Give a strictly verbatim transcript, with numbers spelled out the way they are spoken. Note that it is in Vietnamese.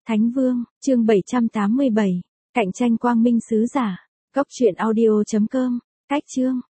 Thánh Vương, chương bảy trăm tám mươi bảy, cạnh tranh quang minh sứ giả. Cốc truyện audio chấm com, cách chương.